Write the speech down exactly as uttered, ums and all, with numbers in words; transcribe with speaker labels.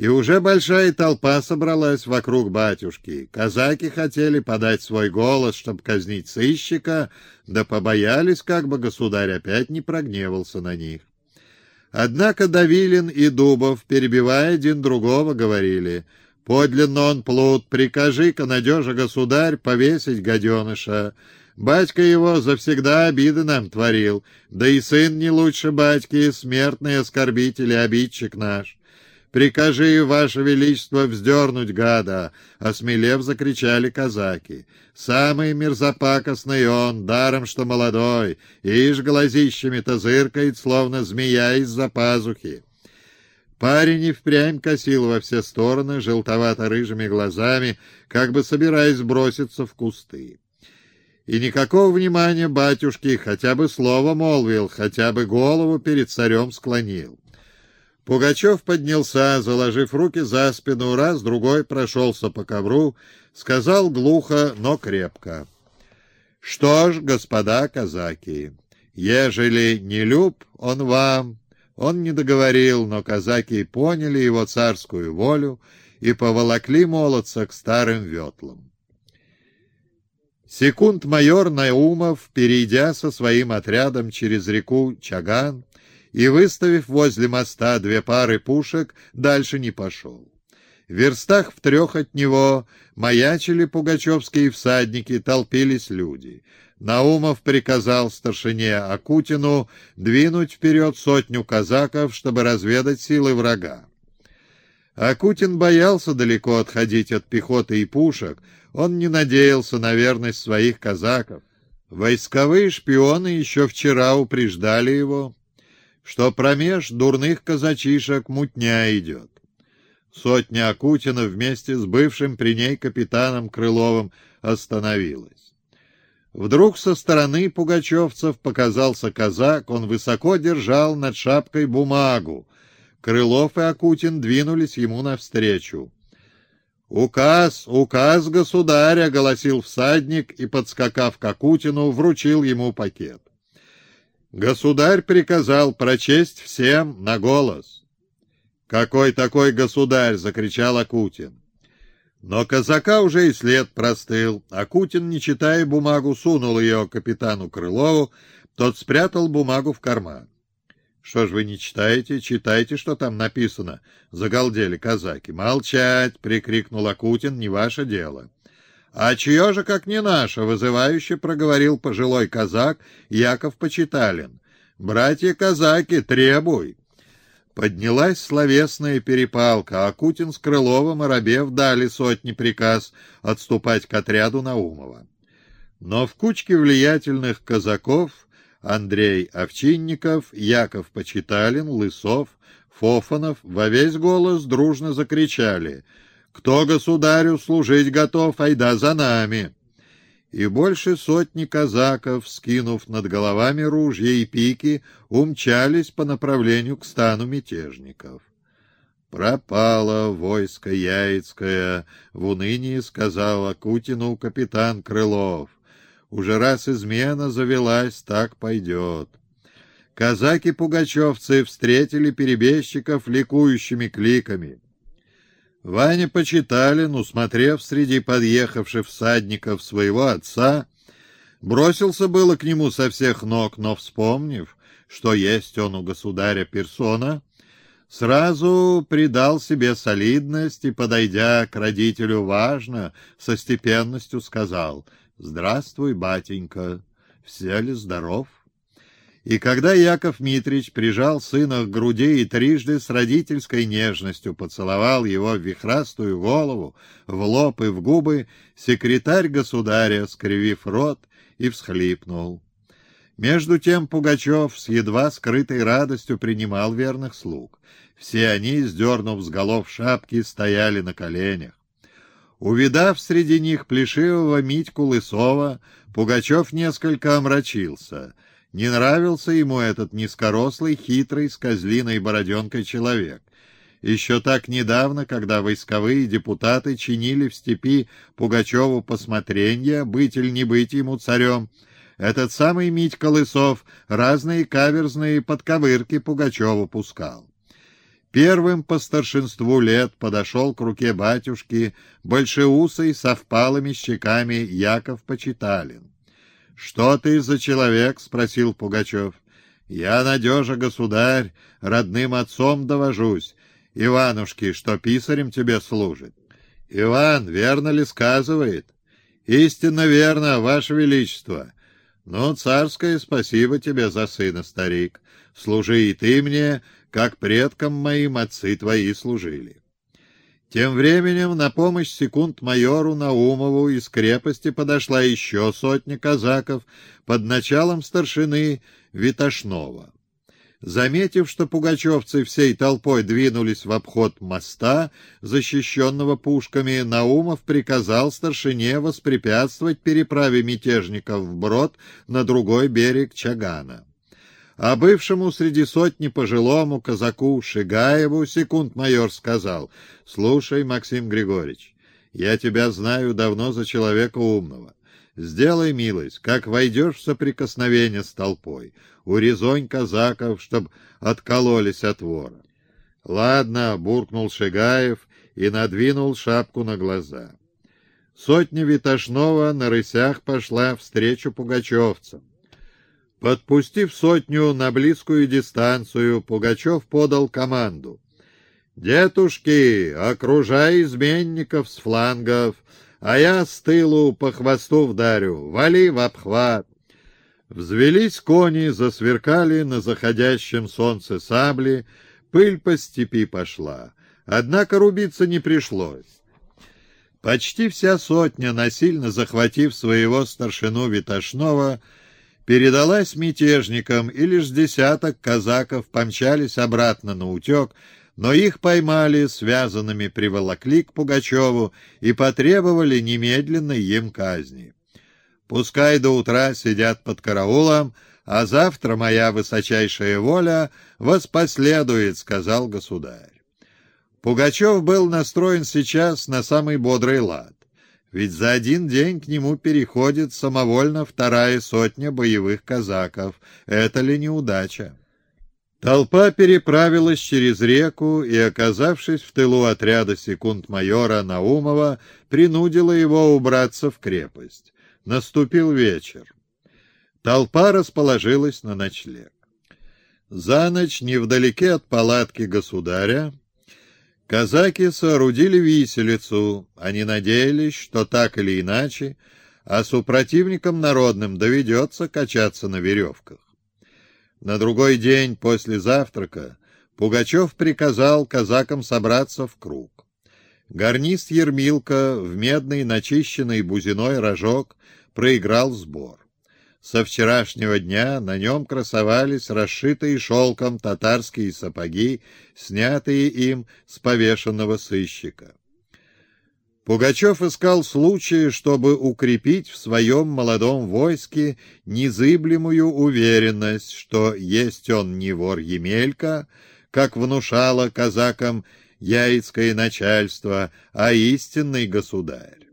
Speaker 1: И уже большая толпа собралась вокруг батюшки. Казаки хотели подать свой голос, чтобы казнить сыщика, да побоялись, как бы государь опять не прогневался на них. Однако Давилин и Дубов, перебивая один другого, говорили: «Подлинно он плут, прикажи-ка, надежа государь, повесить гаденыша. Батька его завсегда обиды нам творил, да и сын не лучше батьки, смертный оскорбитель и обидчик наш. Прикажи, ваше величество, вздернуть гада!» — осмелев, закричали казаки. «Самый мерзопакостный он, даром что молодой, ишь глазищами-то зыркает, словно змея из-за пазухи». Парень и впрямь косил во все стороны желтовато-рыжими глазами, как бы собираясь броситься в кусты. И никакого внимания батюшки, хотя бы слово молвил, хотя бы голову перед царем склонил. Пугачев поднялся, заложив руки за спину, раз-другой прошелся по ковру, сказал глухо, но крепко: «Что ж, господа казаки, ежели не люб он вам...» Он не договорил, но казаки поняли его царскую волю и поволокли молодца к старым ветлам. Секунд-майор Наумов, перейдя со своим отрядом через реку Чаган и выставив возле моста две пары пушек, дальше не пошел. В верстах в трех от него маячили пугачевские всадники, толпились люди. Наумов приказал старшине Акутину двинуть вперед сотню казаков, чтобы разведать силы врага. Акутин боялся далеко отходить от пехоты и пушек, он не надеялся на верность своих казаков. Войсковые шпионы еще вчера упреждали его, что промеж дурных казачишек мутня идет. Сотня Акутина вместе с бывшим при ней капитаном Крыловым остановилась. Вдруг со стороны пугачевцев показался казак, он высоко держал над шапкой бумагу. Крылов и Акутин двинулись ему навстречу. «Указ, указ государя!» — голосил всадник и, подскакав к Акутину, вручил ему пакет. Государь приказал прочесть всем на голос. «Какой такой государь?» — закричал Акутин. Но казака уже и след простыл. Акутин, не читая бумагу, сунул ее капитану Крылову, тот спрятал бумагу в карман. «Что ж вы не читаете? Читайте, что там написано!» — загалдели казаки. «Молчать!» — прикрикнул Акутин. «Не ваше дело!» «А чье же, как не наше?» — вызывающе проговорил пожилой казак Яков Почиталин. «Братья-казаки, требуй!» Поднялась словесная перепалка. Акутин с Крыловым, оробев, дали сотне приказ отступать к отряду Наумова. Но в кучке влиятельных казаков Андрей Овчинников, Яков Почиталин, Лысов, Фофанов во весь голос дружно закричали: «Кто государю служить готов, айда за нами!» И больше сотни казаков, скинув над головами ружья и пики, умчались по направлению к стану мятежников. «Пропало войско Яицкое», — в унынии сказал Акутину капитан Крылов. «Уже раз измена завелась, так пойдет». Казаки-пугачевцы встретили перебежчиков ликующими кликами. Ваня Почиталин, усмотрев среди подъехавших всадников своего отца, бросился было к нему со всех ног, но, вспомнив, что есть он у государя персона, сразу придал себе солидность и, подойдя к родителю важно, со степенностью сказал: «Здравствуй, батенька, все ли здоров?» И когда Яков Митрич прижал сына к груди и трижды с родительской нежностью поцеловал его в вихрастую голову, в лоб и в губы, секретарь государя, скривив рот, и всхлипнул. Между тем Пугачев с едва скрытой радостью принимал верных слуг. Все они, сдернув с голов шапки, стояли на коленях. Увидав среди них плешивого Митьку Лысова, Пугачев несколько омрачился. Не нравился ему этот низкорослый, хитрый, с козлиной бороденкой человек. Еще так недавно, когда войсковые депутаты чинили в степи Пугачеву посмотренья, быть или не быть ему царем, этот самый Митька Лысов разные каверзные подковырки Пугачеву пускал. Первым по старшинству лет подошел к руке батюшки большеусый со впалыми щеками Яков Почиталин. — Что ты за человек? — спросил Пугачев. — Я, надежа, государь, родным отцом довожусь, Иванушки, что писарем тебе служит. — Иван, верно ли сказывает? — Истинно верно, ваше величество. — Ну, царское спасибо тебе за сына, старик. Служи и ты мне, как предкам моим отцы твои служили. Тем временем на помощь секунд-майору Наумову из крепости подошла еще сотня казаков под началом старшины Витошнова. Заметив, что пугачевцы всей толпой двинулись в обход моста, защищенного пушками, Наумов приказал старшине воспрепятствовать переправе мятежников вброд на другой берег Чагана. А бывшему среди сотни пожилому казаку Шигаеву секунд-майор сказал: «Слушай, Максим Григорьевич, я тебя знаю давно за человека умного. Сделай милость, как войдешь в соприкосновение с толпой, урезонь казаков, чтоб откололись от вора». «Ладно», — буркнул Шигаев и надвинул шапку на глаза. Сотня Витошнова на рысях пошла встречу пугачевцам. Подпустив сотню на близкую дистанцию, Пугачев подал команду: «Детушки, окружай изменников с флангов, а я с тылу по хвосту вдарю, вали в обхват». Взвелись кони, засверкали на заходящем солнце сабли, пыль по степи пошла. Однако рубиться не пришлось. Почти вся сотня, насильно захватив своего старшину Витошнова, передалась мятежникам, и лишь десяток казаков помчались обратно на утек, но их поймали, связанными приволокли к Пугачеву и потребовали немедленной им казни. «Пускай до утра сидят под караулом, а завтра моя высочайшая воля воспоследует», — сказал государь. Пугачев был настроен сейчас на самый бодрый лад. Ведь за один день к нему переходит самовольно вторая сотня боевых казаков. Это ли не удача? Толпа переправилась через реку и, оказавшись в тылу отряда секунд-майора Наумова, принудила его убраться в крепость. Наступил вечер. Толпа расположилась на ночлег. За ночь, невдалеке от палатки государя, казаки соорудили виселицу. Они надеялись, что так или иначе, а супротивникам народным доведется качаться на веревках. На другой день после завтрака Пугачев приказал казакам собраться в круг. Гарнист Ермилка в медный начищенный бузиной рожок проиграл сбор. Со вчерашнего дня на нем красовались расшитые шелком татарские сапоги, снятые им с повешенного сыщика. Пугачев искал случая, чтобы укрепить в своем молодом войске незыблемую уверенность, что есть он не вор Емелька, как внушало казакам яицкое начальство, а истинный государь.